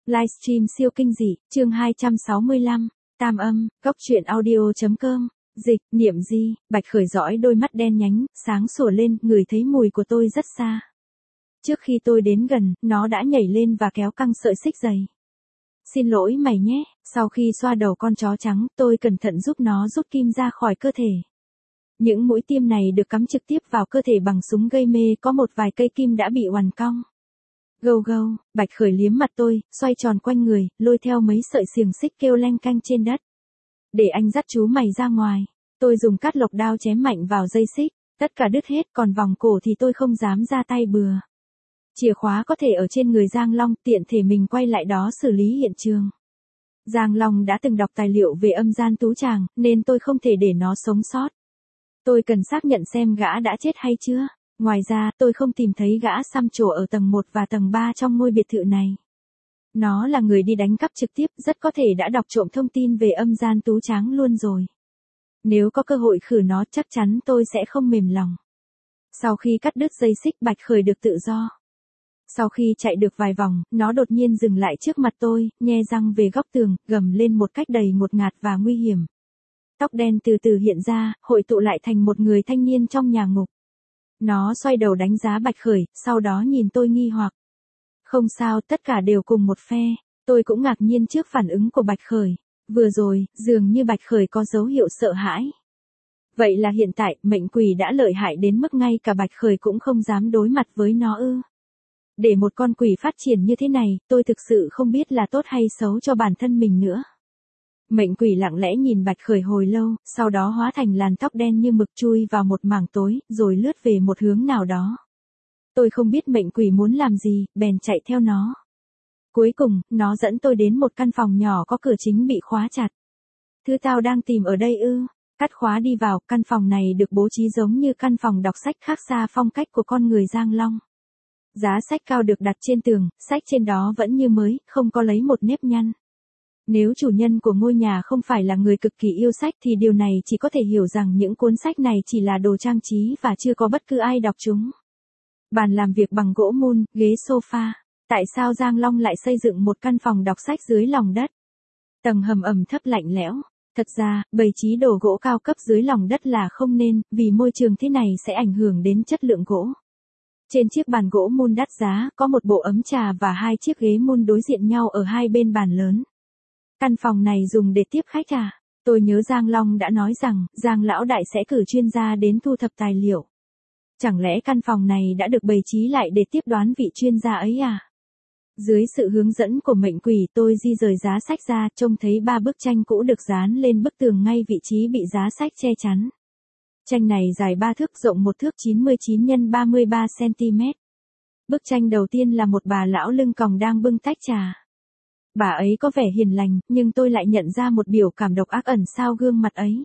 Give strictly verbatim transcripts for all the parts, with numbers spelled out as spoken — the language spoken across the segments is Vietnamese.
Livestream siêu kinh dị, chương hai trăm sáu mươi lăm, Tam âm, góc truyện audio.com, dịch, niệm di, Bạch Khởi dõi đôi mắt đen nhánh, sáng sủa lên, ngửi thấy mùi của tôi rất xa. Trước khi tôi đến gần, nó đã nhảy lên và kéo căng sợi xích giày. Xin lỗi mày nhé, sau khi xoa đầu con chó trắng, tôi cẩn thận giúp nó rút kim ra khỏi cơ thể. Những mũi tiêm này được cắm trực tiếp vào cơ thể bằng súng gây mê, có một vài cây kim đã bị oằn cong. Gâu gâu, Bạch Khởi liếm mặt tôi, xoay tròn quanh người, lôi theo mấy sợi xiềng xích kêu leng canh trên đất. Để anh dắt chú mày ra ngoài. Tôi dùng cát lộc đao chém mạnh vào dây xích, tất cả đứt hết, còn vòng cổ thì tôi không dám ra tay bừa. Chìa khóa có thể ở trên người Giang Long, tiện thể mình quay lại đó xử lý hiện trường. Giang Long đã từng đọc tài liệu về âm gian tú tràng, nên tôi không thể để nó sống sót. Tôi cần xác nhận xem gã đã chết hay chưa. Ngoài ra, tôi không tìm thấy gã xăm trổ ở tầng một và tầng ba trong ngôi biệt thự này. Nó là người đi đánh cắp trực tiếp, rất có thể đã đọc trộm thông tin về âm gian tú tráng luôn rồi. Nếu có cơ hội khử nó, chắc chắn tôi sẽ không mềm lòng. Sau khi cắt đứt dây xích, Bạch Khởi được tự do. Sau khi chạy được vài vòng, nó đột nhiên dừng lại trước mặt tôi, nhe răng về góc tường, gầm lên một cách đầy ngột ngạt và nguy hiểm. Tóc đen từ từ hiện ra, hội tụ lại thành một người thanh niên trong nhà ngục. Nó xoay đầu đánh giá Bạch Khởi, sau đó nhìn tôi nghi hoặc. Không sao, tất cả đều cùng một phe. Tôi cũng ngạc nhiên trước phản ứng của Bạch Khởi. Vừa rồi, dường như Bạch Khởi có dấu hiệu sợ hãi. Vậy là hiện tại, mệnh quỷ đã lợi hại đến mức ngay cả Bạch Khởi cũng không dám đối mặt với nó ư. Để một con quỷ phát triển như thế này, tôi thực sự không biết là tốt hay xấu cho bản thân mình nữa. Mệnh quỷ lặng lẽ nhìn Bạch Khởi hồi lâu, sau đó hóa thành làn tóc đen như mực chui vào một mảng tối, rồi lướt về một hướng nào đó. Tôi không biết mệnh quỷ muốn làm gì, bèn chạy theo nó. Cuối cùng, nó dẫn tôi đến một căn phòng nhỏ có cửa chính bị khóa chặt. Thứ tao đang tìm ở đây ư? Cắt khóa đi vào, căn phòng này được bố trí giống như căn phòng đọc sách, khác xa phong cách của con người Giang Long. Giá sách cao được đặt trên tường, sách trên đó vẫn như mới, không có lấy một nếp nhăn. Nếu chủ nhân của ngôi nhà không phải là người cực kỳ yêu sách thì điều này chỉ có thể hiểu rằng những cuốn sách này chỉ là đồ trang trí và chưa có bất cứ ai đọc chúng. Bàn làm việc bằng gỗ mun, ghế sofa. Tại sao Giang Long lại xây dựng một căn phòng đọc sách dưới lòng đất? Tầng hầm ẩm thấp lạnh lẽo. Thật ra, bày trí đồ gỗ cao cấp dưới lòng đất là không nên, vì môi trường thế này sẽ ảnh hưởng đến chất lượng gỗ. Trên chiếc bàn gỗ mun đắt giá, có một bộ ấm trà và hai chiếc ghế mun đối diện nhau ở hai bên bàn lớn. Căn phòng này dùng để tiếp khách à? Tôi nhớ Giang Long đã nói rằng, Giang Lão Đại sẽ cử chuyên gia đến thu thập tài liệu. Chẳng lẽ căn phòng này đã được bày trí lại để tiếp đoán vị chuyên gia ấy à? Dưới sự hướng dẫn của mệnh quỷ, tôi di rời giá sách ra, trông thấy ba bức tranh cũ được dán lên bức tường ngay vị trí bị giá sách che chắn. Tranh này dài ba thước, rộng một thước chín mươi chín nhân ba mươi ba xăng-ti-mét. Bức tranh đầu tiên là một bà lão lưng còng đang bưng tách trà. Bà ấy có vẻ hiền lành, nhưng tôi lại nhận ra một biểu cảm độc ác ẩn sau gương mặt ấy.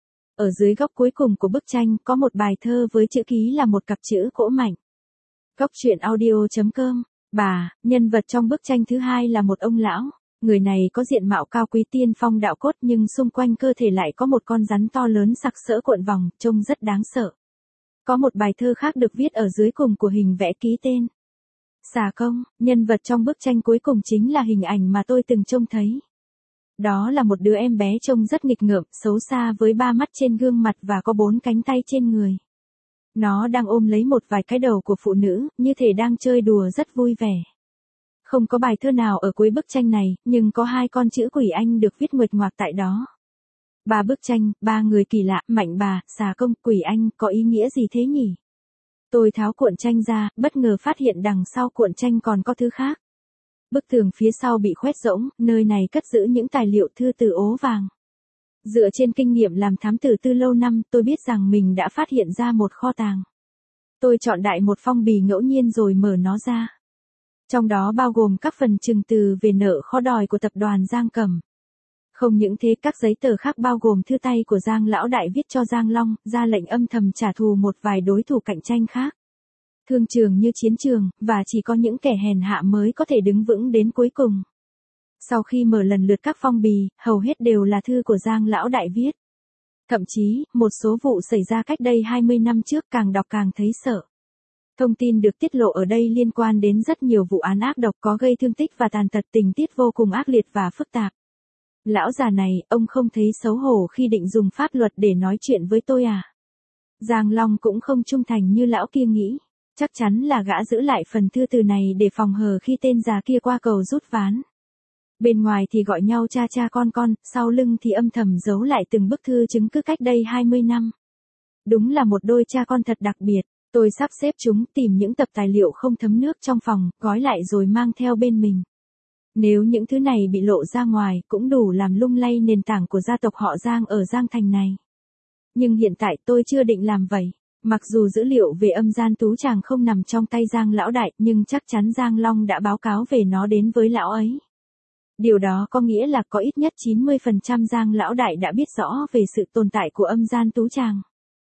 Ở dưới góc cuối cùng của bức tranh có một bài thơ với chữ ký là một cặp chữ cỗ mạnh. Góc truyện audio.com. Bà, nhân vật trong bức tranh thứ hai là một ông lão. Người này có diện mạo cao quý tiên phong đạo cốt, nhưng xung quanh cơ thể lại có một con rắn to lớn sặc sỡ cuộn vòng, trông rất đáng sợ. Có một bài thơ khác được viết ở dưới cùng của hình vẽ ký tên. Xà công, nhân vật trong bức tranh cuối cùng chính là hình ảnh mà tôi từng trông thấy. Đó là một đứa em bé trông rất nghịch ngợm, xấu xa với ba mắt trên gương mặt và có bốn cánh tay trên người. Nó đang ôm lấy một vài cái đầu của phụ nữ, như thể đang chơi đùa rất vui vẻ. Không có bài thơ nào ở cuối bức tranh này, nhưng có hai con chữ quỷ Anh được viết nguệch ngoạc tại đó. Ba bức tranh, ba người kỳ lạ, mạnh bà, xà công, quỷ Anh, có ý nghĩa gì thế nhỉ? Tôi tháo cuộn tranh ra, bất ngờ phát hiện đằng sau cuộn tranh còn có thứ khác. Bức tường phía sau bị khoét rỗng, nơi này cất giữ những tài liệu thư từ ố vàng. Dựa trên kinh nghiệm làm thám tử tư lâu năm, tôi biết rằng mình đã phát hiện ra một kho tàng. Tôi chọn đại một phong bì ngẫu nhiên rồi mở nó ra. Trong đó bao gồm các phần chứng từ về nợ khó đòi của tập đoàn Giang Cẩm. Không những thế, các giấy tờ khác bao gồm thư tay của Giang Lão Đại viết cho Giang Long, ra lệnh âm thầm trả thù một vài đối thủ cạnh tranh khác. Thương trường như chiến trường, và chỉ có những kẻ hèn hạ mới có thể đứng vững đến cuối cùng. Sau khi mở lần lượt các phong bì, hầu hết đều là thư của Giang Lão Đại viết. Thậm chí, một số vụ xảy ra cách đây hai mươi năm trước càng đọc càng thấy sợ. Thông tin được tiết lộ ở đây liên quan đến rất nhiều vụ án ác độc có gây thương tích và tàn tật, tình tiết vô cùng ác liệt và phức tạp. Lão già này, ông không thấy xấu hổ khi định dùng pháp luật để nói chuyện với tôi à? Giang Long cũng không trung thành như lão kia nghĩ. Chắc chắn là gã giữ lại phần thư từ này để phòng hờ khi tên già kia qua cầu rút ván. Bên ngoài thì gọi nhau cha cha con con, sau lưng thì âm thầm giấu lại từng bức thư chứng cứ cách đây hai mươi năm. Đúng là một đôi cha con thật đặc biệt. Tôi sắp xếp chúng, tìm những tập tài liệu không thấm nước trong phòng, gói lại rồi mang theo bên mình. Nếu những thứ này bị lộ ra ngoài, cũng đủ làm lung lay nền tảng của gia tộc họ Giang ở Giang Thành này. Nhưng hiện tại tôi chưa định làm vậy. Mặc dù dữ liệu về âm gian tú tràng không nằm trong tay Giang lão đại, nhưng chắc chắn Giang Long đã báo cáo về nó đến với lão ấy. Điều đó có nghĩa là có ít nhất chín mươi phần trăm Giang lão đại đã biết rõ về sự tồn tại của âm gian tú tràng.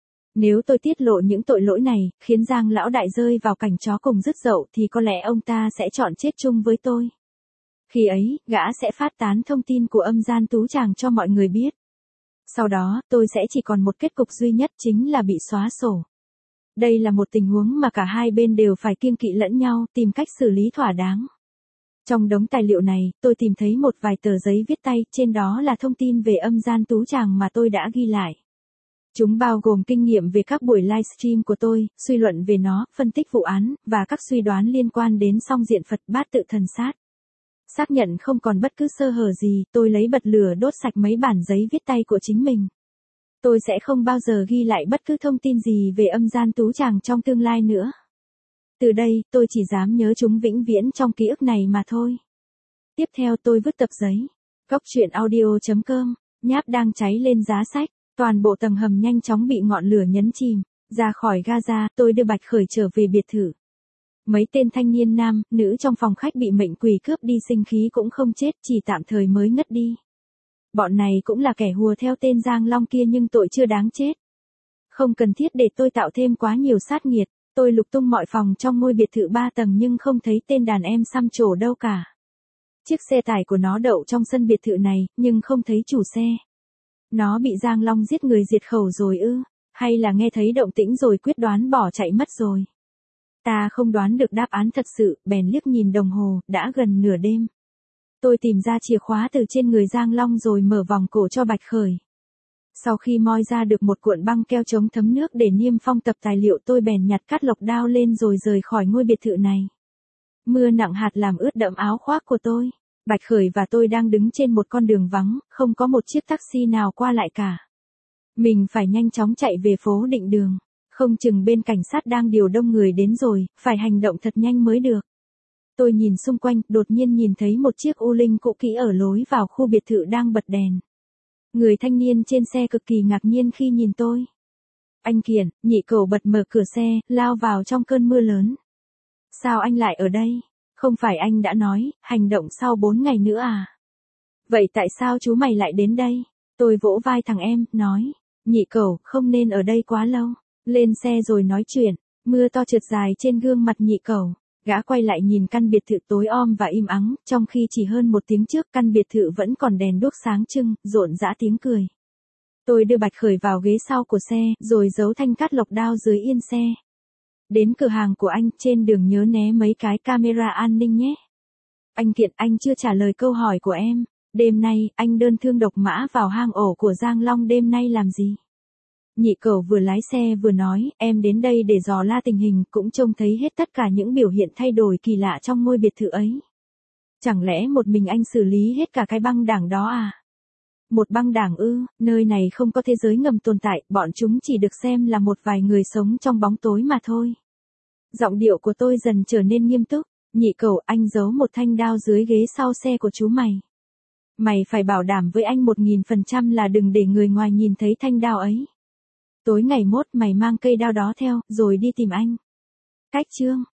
Nếu tôi tiết lộ những tội lỗi này, khiến Giang lão đại rơi vào cảnh chó cùng rứt dậu thì có lẽ ông ta sẽ chọn chết chung với tôi. Khi ấy, gã sẽ phát tán thông tin của âm gian tú tràng cho mọi người biết. Sau đó, tôi sẽ chỉ còn một kết cục duy nhất, chính là bị xóa sổ. Đây là một tình huống mà cả hai bên đều phải kiêng kỵ lẫn nhau, tìm cách xử lý thỏa đáng. Trong đống tài liệu này, tôi tìm thấy một vài tờ giấy viết tay, trên đó là thông tin về âm gian tú tràng mà tôi đã ghi lại. Chúng bao gồm kinh nghiệm về các buổi livestream của tôi, suy luận về nó, phân tích vụ án, và các suy đoán liên quan đến song diện Phật bát tự thần sát. Xác nhận không còn bất cứ sơ hở gì, tôi lấy bật lửa đốt sạch mấy bản giấy viết tay của chính mình. Tôi sẽ không bao giờ ghi lại bất cứ thông tin gì về âm gian tú tràng trong tương lai nữa. Từ đây, tôi chỉ dám nhớ chúng vĩnh viễn trong ký ức này mà thôi. Tiếp theo tôi vứt tập giấy. Góc truyện audio chấm com, nháp đang cháy lên giá sách. Toàn bộ tầng hầm nhanh chóng bị ngọn lửa nhấn chìm. Ra khỏi Gaza, tôi đưa Bạch Khởi trở về biệt thự. Mấy tên thanh niên nam, nữ trong phòng khách bị mệnh quỷ cướp đi sinh khí cũng không chết, chỉ tạm thời mới ngất đi. Bọn này cũng là kẻ hùa theo tên Giang Long kia nhưng tội chưa đáng chết. Không cần thiết để tôi tạo thêm quá nhiều sát nghiệt. Tôi lục tung mọi phòng trong ngôi biệt thự ba tầng nhưng không thấy tên đàn em xăm trổ đâu cả. Chiếc xe tải của nó đậu trong sân biệt thự này, nhưng không thấy chủ xe. Nó bị Giang Long giết người diệt khẩu rồi ư, hay là nghe thấy động tĩnh rồi quyết đoán bỏ chạy mất rồi. Ta không đoán được đáp án thật sự, bèn liếc nhìn đồng hồ, đã gần nửa đêm. Tôi tìm ra chìa khóa từ trên người Giang Long rồi mở vòng cổ cho Bạch Khởi. Sau khi moi ra được một cuộn băng keo chống thấm nước để niêm phong tập tài liệu, tôi bèn nhặt cát lộc đao lên rồi rời khỏi ngôi biệt thự này. Mưa nặng hạt làm ướt đẫm áo khoác của tôi. Bạch Khởi và tôi đang đứng trên một con đường vắng, không có một chiếc taxi nào qua lại cả. Mình phải nhanh chóng chạy về phố Định Đường. Không chừng bên cảnh sát đang điều đông người đến rồi, phải hành động thật nhanh mới được. Tôi nhìn xung quanh, đột nhiên nhìn thấy một chiếc U Linh cũ kỹ ở lối vào khu biệt thự đang bật đèn. Người thanh niên trên xe cực kỳ ngạc nhiên khi nhìn tôi. Anh Kiển, Nhị Cẩu bật mở cửa xe, lao vào trong cơn mưa lớn. Sao anh lại ở đây? Không phải anh đã nói, hành động sau bốn ngày nữa à? Vậy tại sao chú mày lại đến đây? Tôi vỗ vai thằng em, nói. Nhị Cẩu, không nên ở đây quá lâu. Lên xe rồi nói chuyện. Mưa to trượt dài trên gương mặt Nhị Cẩu. Gã quay lại nhìn căn biệt thự tối om và im ắng, trong khi chỉ hơn một tiếng trước căn biệt thự vẫn còn đèn đuốc sáng trưng, rộn rã tiếng cười. Tôi đưa Bạch Khởi vào ghế sau của xe, rồi giấu thanh cát lộc đao dưới yên xe. Đến cửa hàng của anh, trên đường nhớ né mấy cái camera an ninh nhé. Anh Kiện, anh chưa trả lời câu hỏi của em. Đêm nay, anh đơn thương độc mã vào hang ổ của Giang Long đêm nay làm gì? Nhị Cẩu vừa lái xe vừa nói, em đến đây để dò la tình hình, cũng trông thấy hết tất cả những biểu hiện thay đổi kỳ lạ trong ngôi biệt thự ấy. Chẳng lẽ một mình anh xử lý hết cả cái băng đảng đó à? Một băng đảng ư, nơi này không có thế giới ngầm tồn tại, bọn chúng chỉ được xem là một vài người sống trong bóng tối mà thôi. Giọng điệu của tôi dần trở nên nghiêm túc. Nhị Cẩu, anh giấu một thanh đao dưới ghế sau xe của chú mày. Mày phải bảo đảm với anh một nghìn phần trăm là đừng để người ngoài nhìn thấy thanh đao ấy. Tối ngày mốt mày mang cây đao đó theo, rồi đi tìm anh. Cách chương.